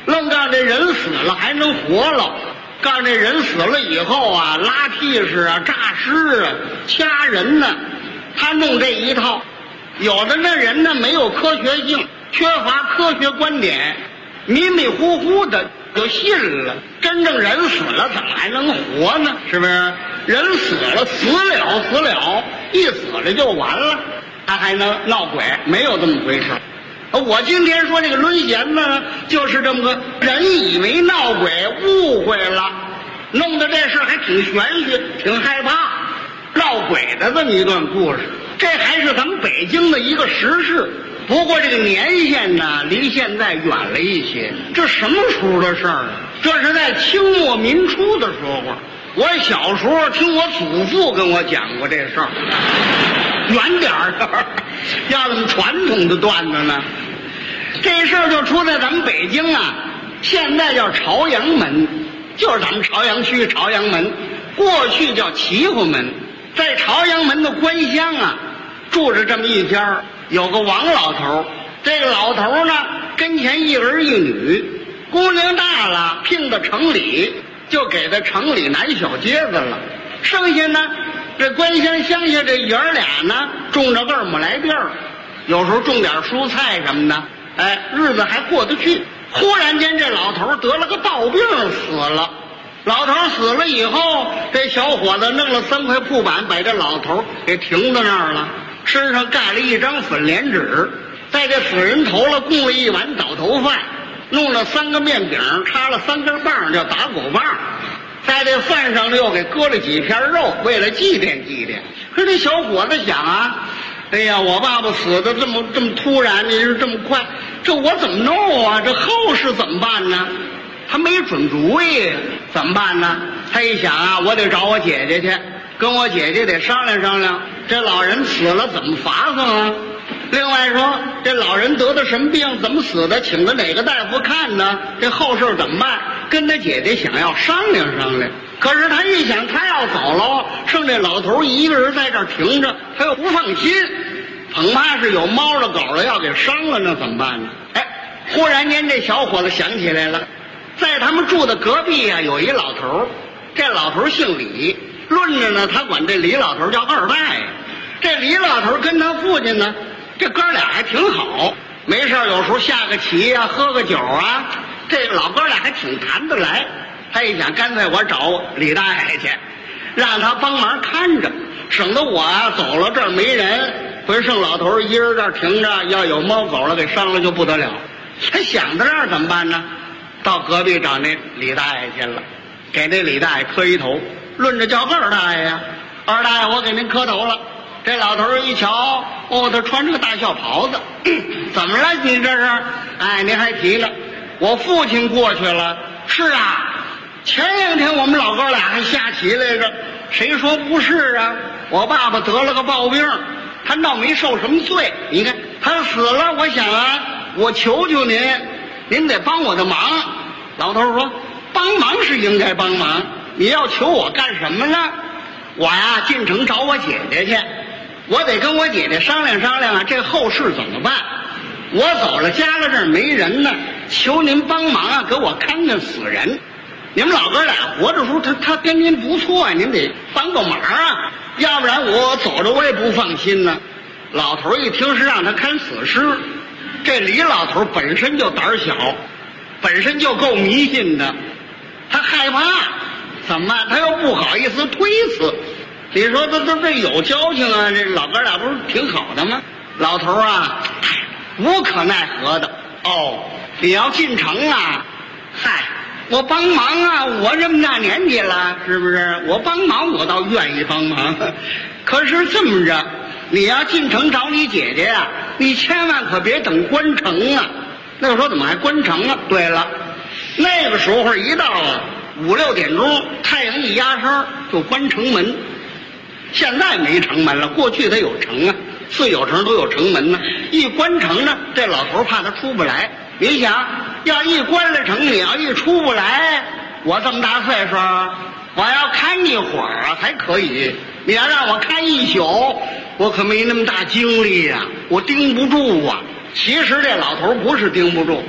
愣告诉这人死了还能活了，告诉这人死了以后啊，拉替尸啊、诈尸啊、掐人呢，他弄这一套。有的那人呢没有科学性，缺乏科学观点，迷迷糊糊的就信了。真正人死了怎么还能活呢？是不是？人死了，死了，一死了就完了，他还能闹鬼？没有这么回事。我今天说这个论贤呢，就是这么个人以为闹鬼，误会了，弄得这事还挺玄学，挺害怕，闹鬼的这么一段故事。这还是咱们北京的一个时事，不过这个年限呢，离现在远了一些。这什么时候的事儿啊？这是在清末民初的时候。我小时候听我祖父跟我讲过这事儿，远点儿，要怎么传统的段子呢？这事儿就出在咱们北京啊，现在叫朝阳门，就是咱们朝阳区朝阳门，过去叫齐湖门。在朝阳门的官乡啊，住着这么一家，有个王老头。这个老头呢，跟前一儿一女，姑娘大了，聘到城里，就给他城里男小街子了。剩下呢，这官乡乡下这爷儿俩呢，种着2亩来地儿，有时候种点蔬菜什么的，日子还过得去。忽然间，这老头得了个暴病死了。老头死了以后，这小伙子弄了3块铺板，把这老头给停在那儿了，身上盖了一张粉莲纸，在这死人头了供了一碗倒头饭，弄了3个面饼，插了3根棒，叫打狗棒，在这饭上又给搁了几片肉，为了祭奠祭奠。可这小伙子想啊，哎呀，我爸爸死的这么突然，你是这么快，这我怎么弄啊？这后事怎么办呢？他没准主意，怎么办呢？他一想啊，我得找我姐姐去，跟我姐姐得商量商量，这老人死了怎么发丧啊？另外说，这老人得的什么病，怎么死的，请的哪个大夫看呢？这后事怎么办？跟他姐姐想要商量商量。可是他一想，他要走了，剩这老头一个人在这儿停着，他又不放心，恐怕是有猫了狗了要给伤了，那怎么办呢？忽然间这小伙子想起来了，在他们住的隔壁啊，有一老头，这老头姓李，论着呢，他管这李老头叫二大爷。这李老头跟他父亲呢，这哥俩还挺好，没事有时候下个棋啊，喝个酒啊，这老哥俩还挺谈得来。他一想，干脆我找李大爷去，让他帮忙看着，省得我啊走了这儿没人，回剩老头一人这儿停着，要有猫狗了给伤了就不得了。他想到这儿怎么办呢？到隔壁找那李大爷去了，给那李大爷磕一头，论着叫二大爷呀，二大爷我给您磕头了。这老头一瞧，他穿着个大孝袍子，怎么了？你这是？您还提了，我父亲过去了。是啊，前2天我们老哥俩还下棋来着，谁说不是啊？我爸爸得了个暴病，他倒没受什么罪。你看他死了，我想啊，我求求您，您得帮我的忙。老头说，帮忙是应该帮忙，你要求我干什么呢？我呀进城找我姐姐去，我得跟我姐姐商量商量啊，这后事怎么办？我走了，家了这儿没人呢，求您帮忙啊，给我看看死人。你们老哥俩活着时候，他跟您不错呀，您得帮个忙啊，要不然我走着我也不放心呢。老头一听是让他看死尸，这李老头本身就胆小，本身就够迷信的，他害怕，怎么办？他又不好意思推辞。你说这有交情啊，这老哥俩不是挺好的吗？老头啊，无可奈何的。你要进城啊，我帮忙啊，我这么大年纪了，是不是？我帮忙我倒愿意帮忙，可是这么着，你要进城找你姐姐啊，你千万可别等关城啊。那个时候怎么还关城啊？对了，那个时候一到5、6点钟，太阳一压山就关城门。现在没城门了，过去它有城啊，4有城都有城门呢。一关城呢，这老头怕他出不来。你想，要一关了城，你要一出不来，我这么大岁数，我要看一会儿啊才可以。你要让我看一宿，我可没那么大精力呀，我盯不住啊。其实这老头不是盯不住，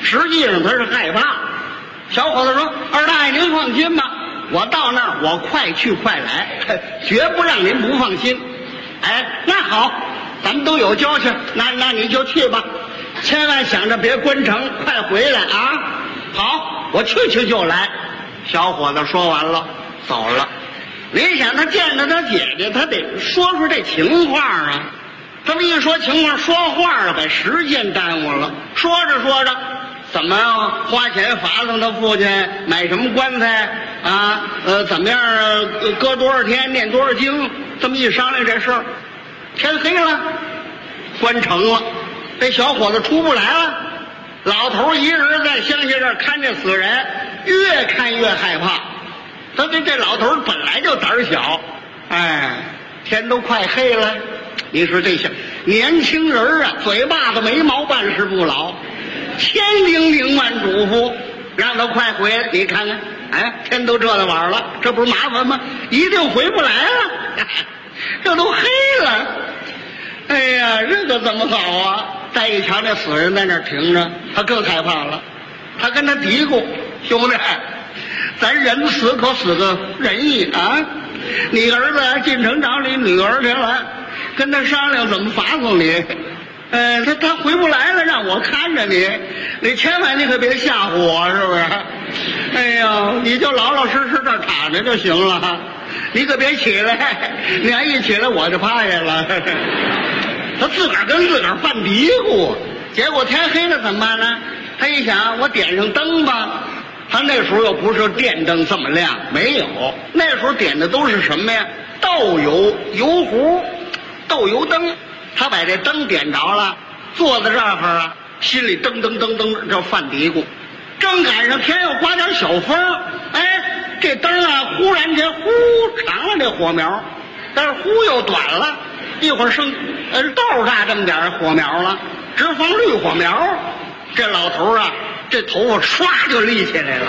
实际上他是害怕。小伙子说：“二大爷您放心吧，我到那儿我快去快来，绝不让您不放心。”哎，那好，咱们都有交情，那你就去吧，千万想着别关城，快回来啊！好，我去就来。小伙子说完了，走了。你想他见着他姐姐，他得说出这情话啊。这么一说情话，说话了，把时间耽误了。说着，怎么花钱罚送他父亲，买什么棺材啊？怎么样搁多少天，念多少经？这么一商量这事儿，天黑了，关城了，这小伙子出不来了。老头一人在乡下这儿看这死人，越看越害怕。他这老头本来就胆小，哎，天都快黑了。你说这小年轻人啊，嘴巴子没毛，办事不牢，千叮咛万嘱咐，让他快回来。你看看，哎，天都这晚了，这不是麻烦吗？一定回不来了，这都黑了。哎呀，这可怎么好啊？再一瞧那死人在那儿停着，他更害怕了。他跟他嘀咕：“兄弟，咱人死可死个仁义啊！你儿子进城找你女儿去了，跟他商量怎么罚送你。他回不来了，让我看着你，你千万你可别吓唬我，是不是？哎呀，你就老老实实这躺着就行了，你可别起来，你要一起来我就趴下了。”他自个儿跟自个儿犯嘀咕，结果天黑了怎么办呢？他一想，我点上灯吧。他那时候又不是电灯这么亮，没有，那时候点的都是什么呀？豆油油壶、豆油灯。他把这灯点着了，坐在这儿啊，心里噔噔噔噔这犯嘀咕。正赶上天又刮点小风，哎，这灯啊忽然间忽长了这火苗，但是忽又短了，一会儿剩豆大这么点火苗了，直放绿火苗。这老头啊，这头发唰就立起来了，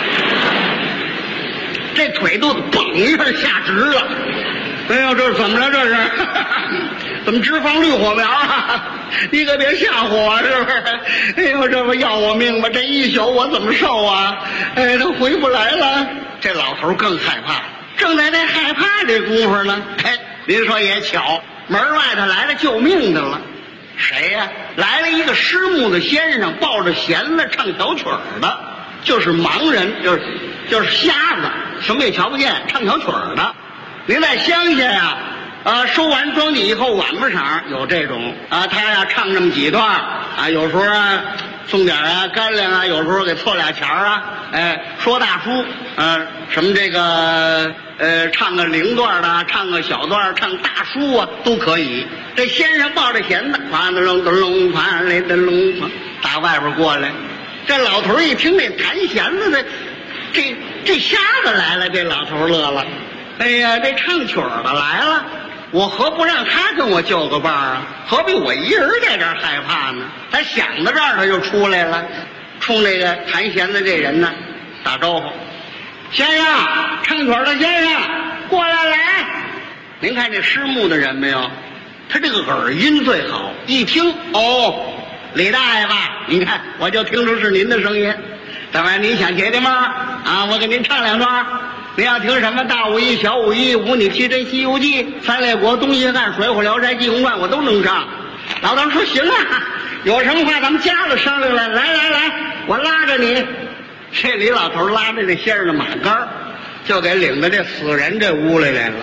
这腿都嘣一下下直了。哎呦，这是怎么了？这是怎么直放绿火苗啊？你可别吓唬我，是不是？哎呦，这不要我命吗？这一宿我怎么受啊？哎，他回不来了。这老头更害怕，正在那害怕这功夫呢，哎，您说也巧，门外头来了救命的了。谁呀？来了一个失目的先生，抱着弦子唱小曲儿的，就是盲人，就是瞎子，什么也瞧不见，唱小曲儿的。您在乡下呀，收完庄稼以后，晚不晌有这种啊，他呀唱这么几段啊，有时候啊送点干粮啊，有时候给凑俩钱啊，哎，说大书，什么这个唱个零段的，唱个小段，唱大书啊，都可以。这先生抱着弦子，啪的隆的隆，啪嘞的隆，打外边过来。这老头一听这弹弦子的，这瞎子来了，这老头乐了。哎呀，这唱曲儿的来了，我何不让他跟我就个伴儿啊？何必我一人在这儿害怕呢？他想到这儿，他就出来了，冲那个弹弦的这人呢打招呼：“先生，唱曲儿的先生，过来。”您看这失目的人没有？他这个耳音最好，一听哦，李大爷吧，你看我就听出是您的声音。怎么您想解解闷啊？我给您唱两段。您要听什么大武艺、小武艺、五女七真、西游记、三列国、东西汉、水浒、聊斋、济公传，我都能唱。老头说行啊，有什么话咱们家里商量来。来，我拉着你。这李老头拉着这先生的马杆，就给领到这死人这屋里来了。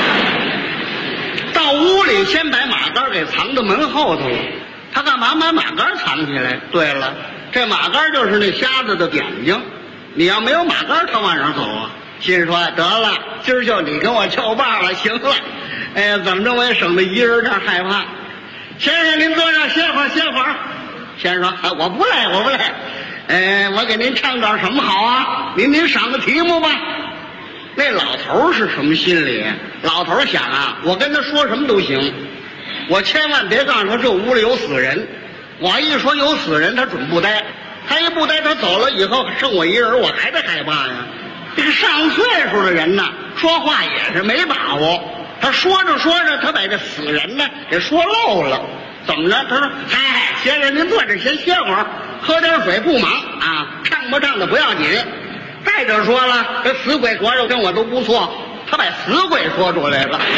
到屋里先把马杆给藏到门后头了。他干嘛把马杆藏起来？对了，这马杆就是那瞎子的点睛。你要没有马杆，他往哪走啊？心说得了，今儿就你跟我叫爸了，行了。哎呀，怎么着我也省得一人这儿害怕。先生，您坐上歇会儿。先生说：“我不累。我给您唱点什么好啊？您赏个题目吧。”那老头是什么心理？老头想啊，我跟他说什么都行，我千万别告诉他这屋里有死人。我一说有死人，他准不呆。他一不呆，他走了以后剩我一人，我还得害怕呀。这个上岁数的人呢，说话也是没把握。他说着，他把这死人呢给说漏了。 怎么着？他说：“嗨，先生您坐这先歇会儿，喝点水不忙啊，唱不唱的不要紧。再者说了，这死鬼活着跟我都不错，他把死鬼说出来了。”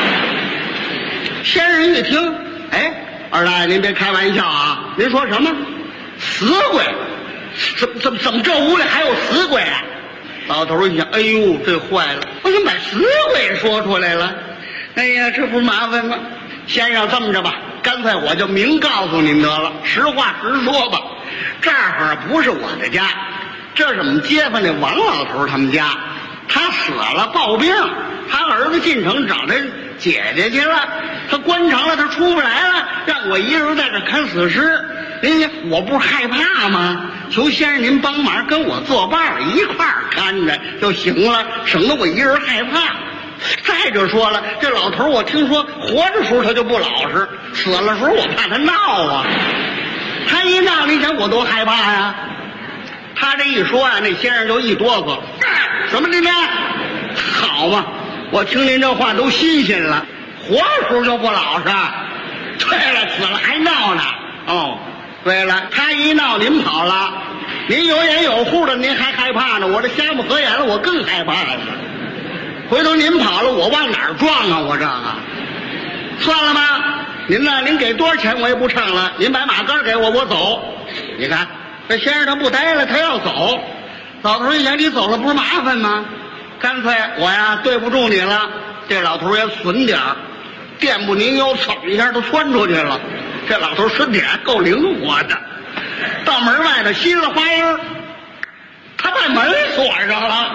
先生一听，哎，二大爷您别开玩笑啊，您说什么？死鬼？怎么这屋里还有死鬼啊？老头一想，哎呦，这坏了，我怎么把死鬼说出来了？哎呀，这不麻烦吗？先生，这么着吧，干脆我就明告诉您得了，实话实说吧。这儿不是我的家，这是我们街坊那王老头他们家。他死了，暴病，他儿子进城找他姐姐去了，他关城了，他出不来了，让我一人在这看死尸。我不是害怕吗？求先生您帮忙，跟我作伴一块儿看着就行了，省得我一人害怕。再者说了，这老头我听说活着时候他就不老实，死了时候我怕他闹啊。他一闹，你想我多害怕呀。他这一说啊，那先生就一哆嗦。什么您呢？好嘛，我听您这话都新鲜了。活着时候就不老实。对了，死了还闹呢。哦，对了，他一闹您跑了，您有眼有户的您还害怕呢，我这瞎目合眼了我更害怕了。回头您跑了，我往哪儿撞啊？我这个算了吧，您呢？您给多少钱我也不唱了，您把马杆给我，我走。你看这先生他不待了，他要走。老头一想，你走了不是麻烦吗？干脆我呀对不住你了。这老头也损点儿，垫不您腰，噌一下都窜出去了。这老头身体还够灵活的，到门外头新了花样，他把门锁上了。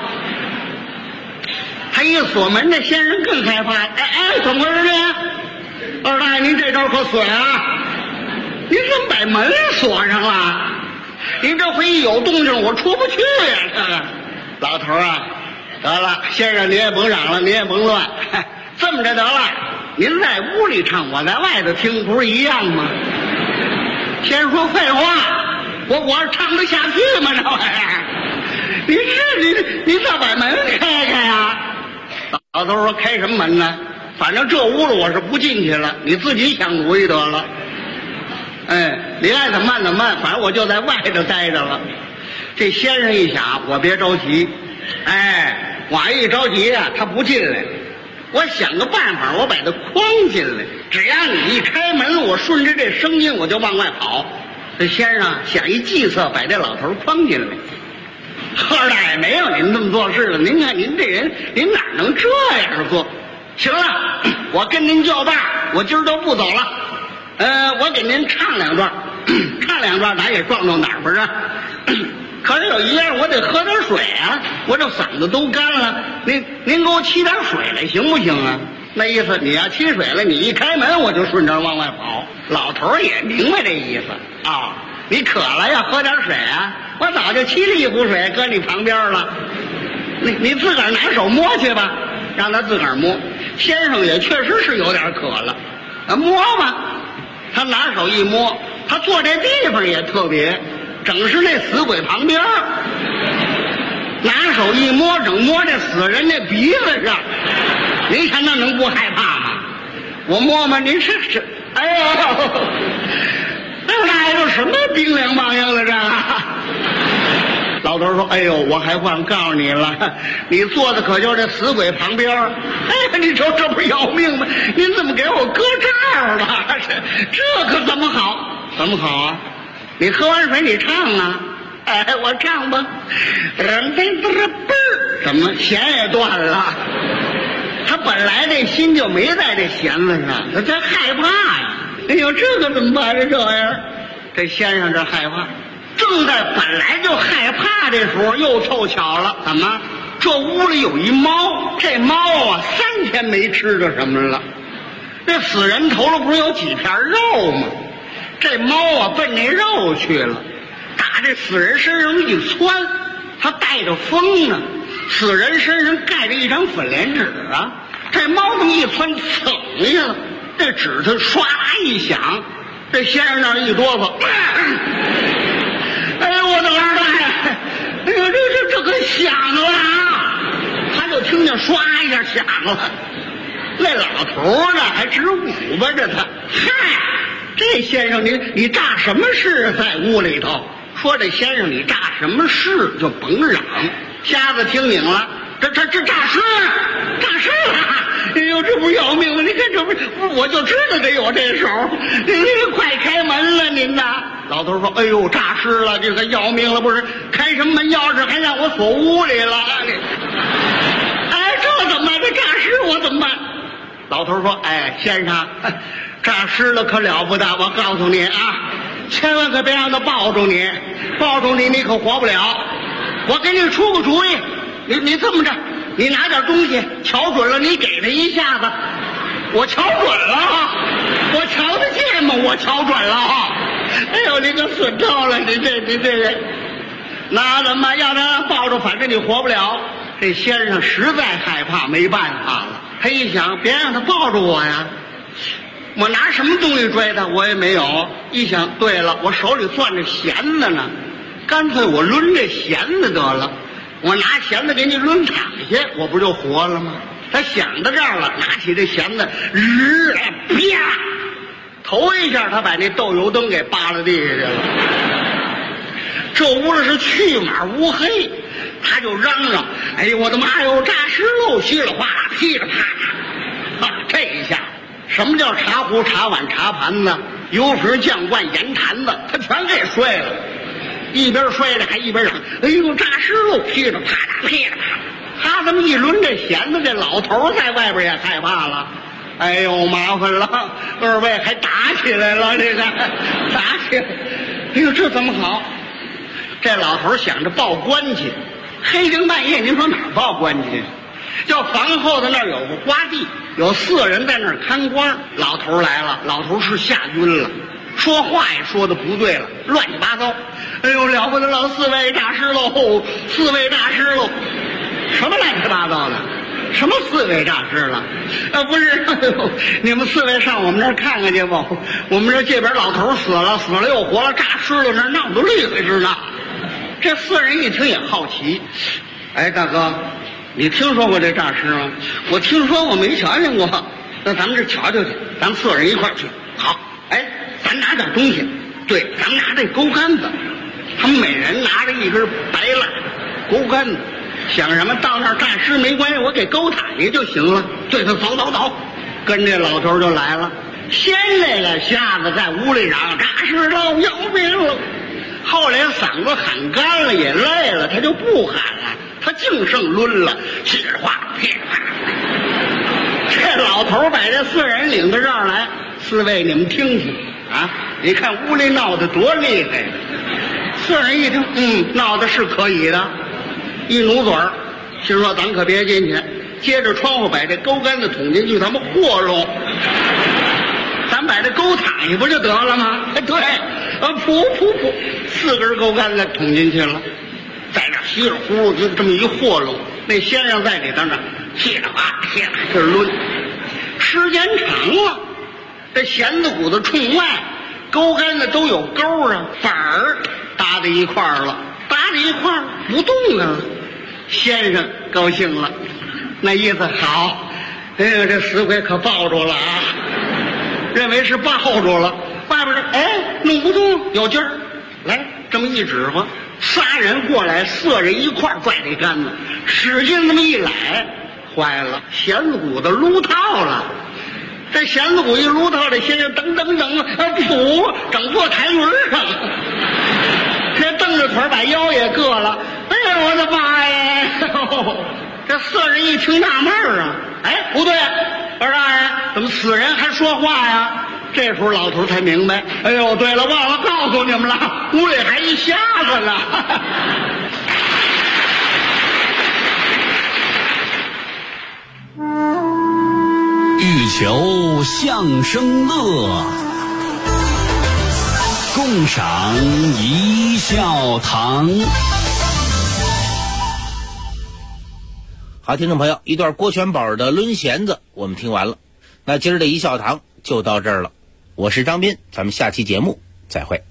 他一锁门，这先生更害怕。哎，怎么回事呢？二大爷，您这招可损啊！您怎么把门锁上了？您这回一有动静，我出不去呀！这老头啊，得了，先生您也甭嚷了，您也甭乱，这么着得了，您在屋里唱，我在外头听，不是一样吗？先生说废话，我唱得下去吗？这玩意儿，您再把门开开呀！老头说开什么门呢？反正这屋里我是不进去了，你自己想主意得了。哎，你爱怎么办怎么办，反正我就在外头待着了。这先生一想，我别着急，哎，我一着急啊，他不进来，我想个办法，我把他框进来。只要你一开门，我顺着这声音我就往外跑。这先生想一计策，把这老头框进来。二大爷没有您这么做事了，您看您这人，您哪能这样做？行了，我跟您叫伴，我今儿就不走了。我给您唱两段，唱两段，咱也壮壮胆不是？可是有一样，我得喝点水啊，我这嗓子都干了。您给我沏点水来行不行啊？那意思你要沏水了，你一开门我就顺着往外跑。老头也明白这意思啊，你渴了要喝点水啊，我早就沏了一壶水搁你旁边了，你自个儿拿手摸去吧，让他自个儿摸。先生也确实是有点渴了，摸吧。他拿手一摸，他坐这地方也特别，整是那死鬼旁边，拿手一摸，整摸这死人那鼻子上，您看那能不害怕吗？我摸摸，您是，哎呦，二大爷这什么冰凉棒样的这？老头说：“哎呦，我还忘告诉你了，你坐的可就是这死鬼旁边。哎，你说这不是要命吗？您怎么给我搁这儿了？这可怎么好？怎么好啊？你喝完水你唱啊！哎，我唱吧。怎么弦也断了？他本来这心就没在这弦子上，他这害怕呀！哎呦，这可怎么办？这样，这先生这害怕。”正在本来就害怕这时候，又凑巧了，怎么？这屋里有一猫，这猫啊3天没吃着什么了。这死人头上不是有几片肉吗？这猫啊奔那肉去了，打这死人身上一窜，它带着风呢。死人身上盖着一张粉莲纸啊，这猫这么一窜，蹭一下子，这纸它唰一响，这先生那一哆嗦。哎呦，我的二大爷！哎呦，这可响了啊！他就听见唰一下响了。那老头呢，还直捂巴着他。嗨， 这先生你诈什么事在屋里头？说这先生你诈什么事就甭嚷，瞎子听明了，这诈尸了！哎呦，这不是要命吗？你看这不是，我就知道得有这手，快开门了您呐！老头说：“哎呦，诈尸了，这个要命了，不是开什么门钥匙还让我锁屋里了？哎，这怎么办？这诈尸我怎么办？”老头说：“哎，先生，诈尸了可了不得，我告诉你啊，千万可别让他抱住你，你可活不了。我给你出个主意，你这么着，你拿点东西，瞧准了你给他一下子。我瞧准了，我瞧得见吗？我瞧准了。哎呦，你可损透了，你这人，那怎么要他抱住，反正你活不了。这先生实在害怕，没办法了。他一想，别让他抱住我呀，我拿什么东西追他？我也没有。一想，对了，我手里攥着弦子呢，干脆我抡这弦子得了。我拿弦子给你抡躺下，我不就活了吗？他想到这儿了，拿起这弦子，啪！头一下，他把那豆油灯给扒拉地下去了。这屋里是去马乌黑，他就嚷嚷：“哎呦，我的妈哟！诈尸喽！稀里哗啦，噼里啪啦！”这一下，什么叫茶壶、茶碗、茶盘子、油瓶、酱罐、盐坛子，他全给摔了。一边摔着还一边嚷：“哎呦，诈尸喽！噼里啪啦，噼里啪啦！”他这么一抡这弦子，这老头在外边也害怕了。哎呦，麻烦了，二位还打起来了，这个打起来，哎呦，这怎么好？这老头想着报官去，黑更半夜，您说哪儿报官去？叫房后头那儿有个瓜地，有4人在那儿看官。老头来了，老头是吓晕了，说话也说的不对了，乱七八糟。哎呦，了不得了，4位诈尸喽，4位诈尸喽！什么乱七八糟的？什么4位诈尸了？不是，哎呦，你们4位上我们这儿看看去吧。我们这边老头死了又活了，诈尸了，那闹得厉害着呢。这4人一听也好奇，哎，大哥，你听说过这诈尸吗？我听说过，没瞧见过。那咱们这瞧瞧去，咱们4人一块儿去。好，哎，咱拿点东西。对，咱们拿这钩竿子。他们每人拿着一根白蜡钩竿子。想什么？到那儿诈尸没关系，我给勾躺下就行了。对，他走，跟这老头就来了。先那个瞎子在屋里嚷：“诈尸喽，要命了！”后来嗓子喊干了，也累了，他就不喊了，他净剩抡了，稀里哗啦，噼里啪啦。这老头把这4人领到这儿来，4位你们听听啊！你看屋里闹得多厉害！4人一听，闹的是可以的。一努嘴儿，心说咱可别进去，接着窗户把这钩竿子捅进去，咱们和拢，咱把这钩躺下不就得了吗？对，噗，4根钩竿子捅进去了，在这稀里呼噜就这么一和拢，那先生在里头呢，噼里啪啦这抡，时间长了，这弦子骨子冲外，钩竿子都有钩啊，反而搭在一块儿了，不动啊。先生高兴了，那意思好，哎呀，这死鬼可抱住了啊！认为是抱住了，外边弄不动，有劲儿，来这么一指挥，3人过来，4人一块拽这杆子，使劲这么一揽，坏了，弦子骨子撸套了。这弦子骨一撸套，这先生噔，噗，整坐台轮上，这蹬着腿把腰也硌了。哎呀，我的妈呀！这4人一听纳闷儿啊，哎，不对，二大人怎么死人还说话呀？这时候老头才明白，哎呦，对了，忘了告诉你们了，屋里还一瞎子呢。 欲求相声乐，共赏一笑堂。 好，听众朋友，一段郭全宝的抡弦子我们听完了，那今儿的一笑堂就到这儿了。我是张斌，咱们下期节目再会。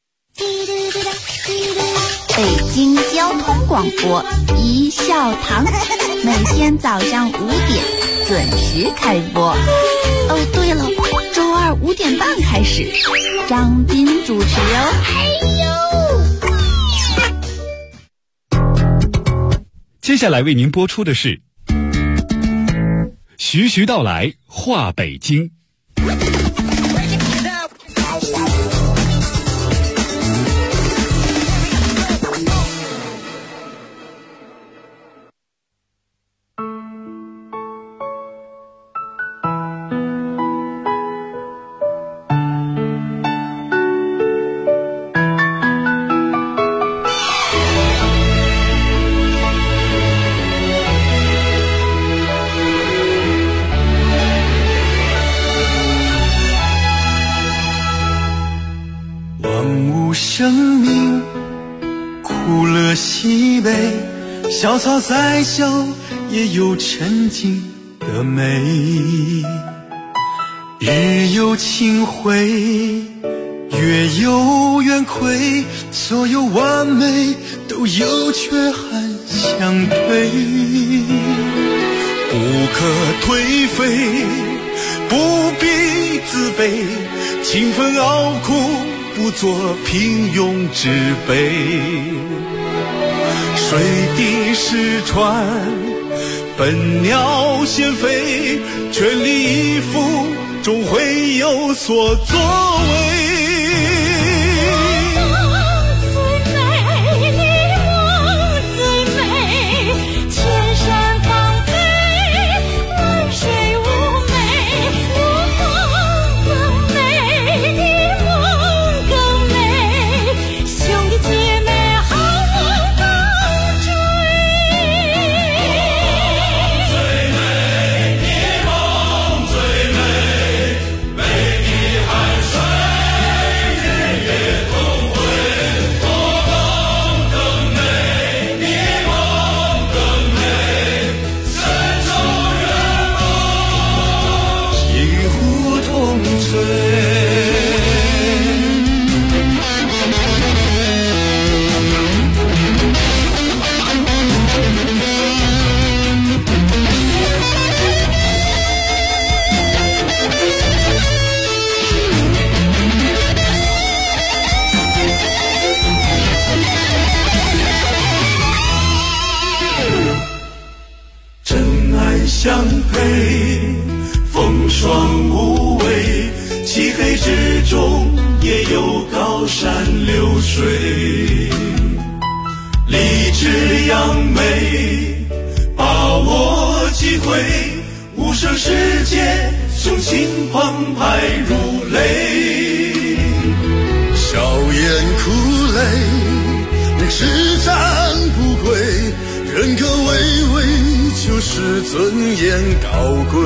北京交通广播一笑堂，每天早上5点准时开播。哦，对了，周二二5点半开始，张斌主持哦。 接下来为您播出的是徐徐道来话北京。 生命苦乐喜悲，小草再小也有沉静的美。日有清辉，月有圆亏，所有完美都有缺憾相对。不可颓废，不必自卑，勤奋熬苦不做平庸之辈，水滴石穿，笨鸟先飞，全力以赴，终会有所作为。相配，风霜无畏，漆黑之中也有高山流水。立志扬眉，把握机会，无声世界，雄心澎湃如雷。笑颜苦泪，叱咤不归，人格巍巍，就是尊严高贵。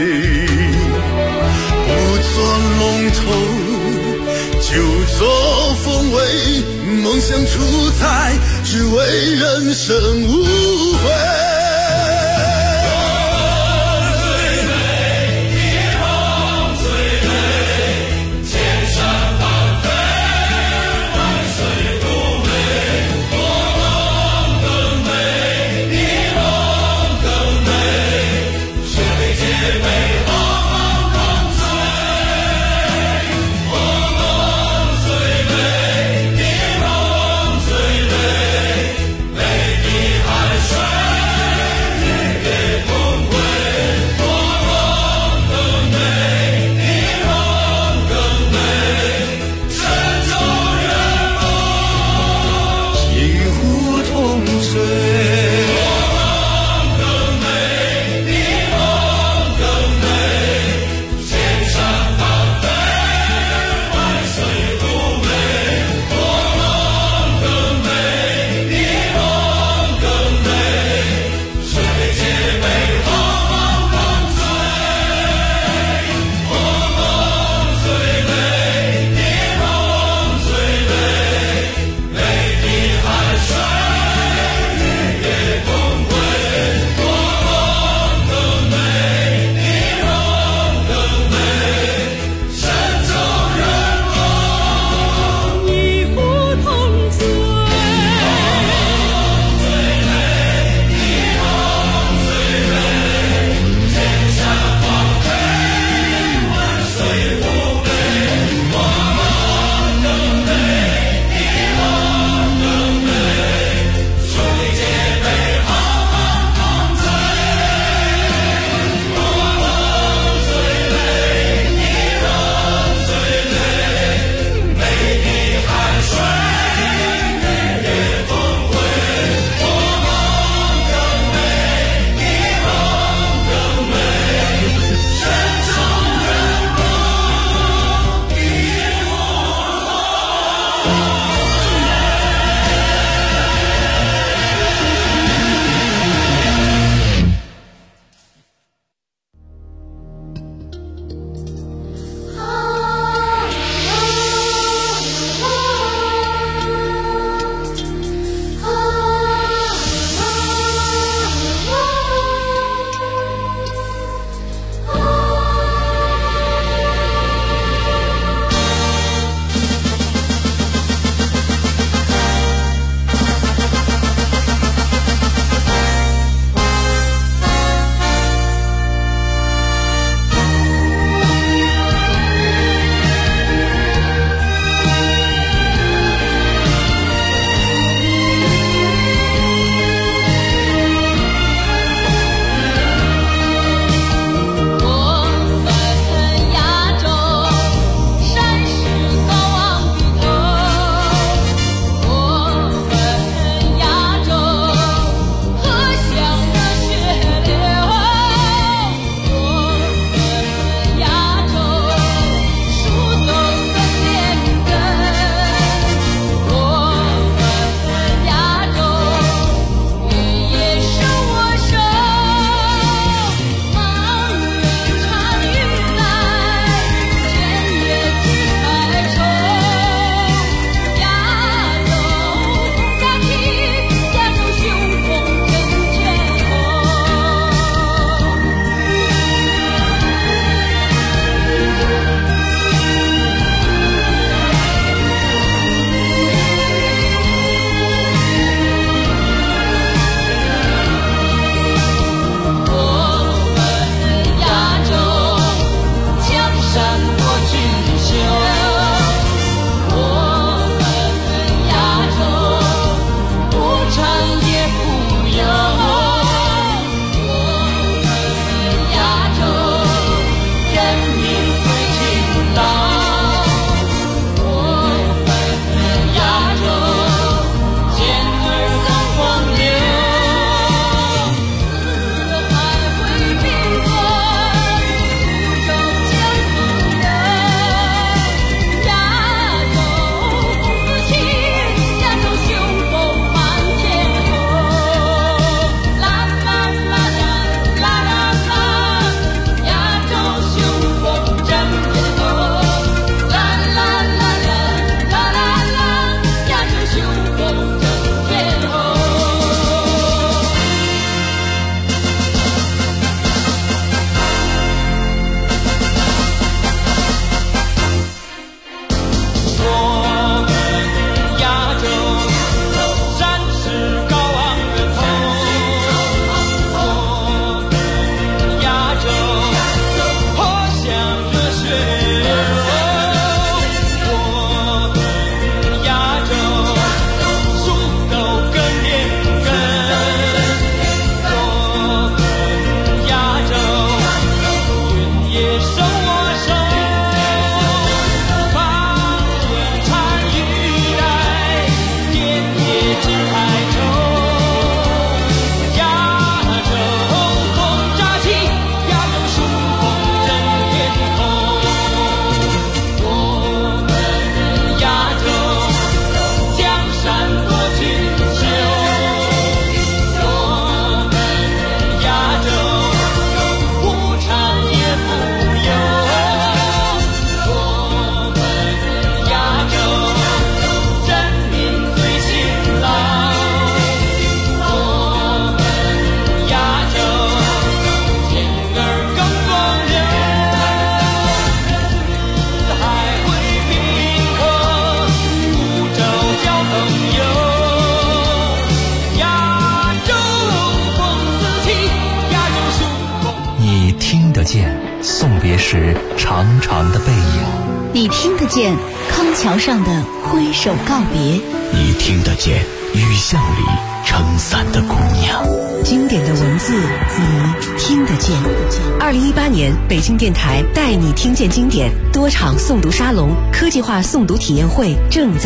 不做龙头，就做凤尾，梦想出彩，只为人生无悔。 时长长的背影， 你听得见康桥上的挥手告别， 你听得见雨巷里撑伞的姑娘， 经典的文字你听得见。2018年北京电台带你听见经典多场诵读沙龙、科技化诵读体验会正在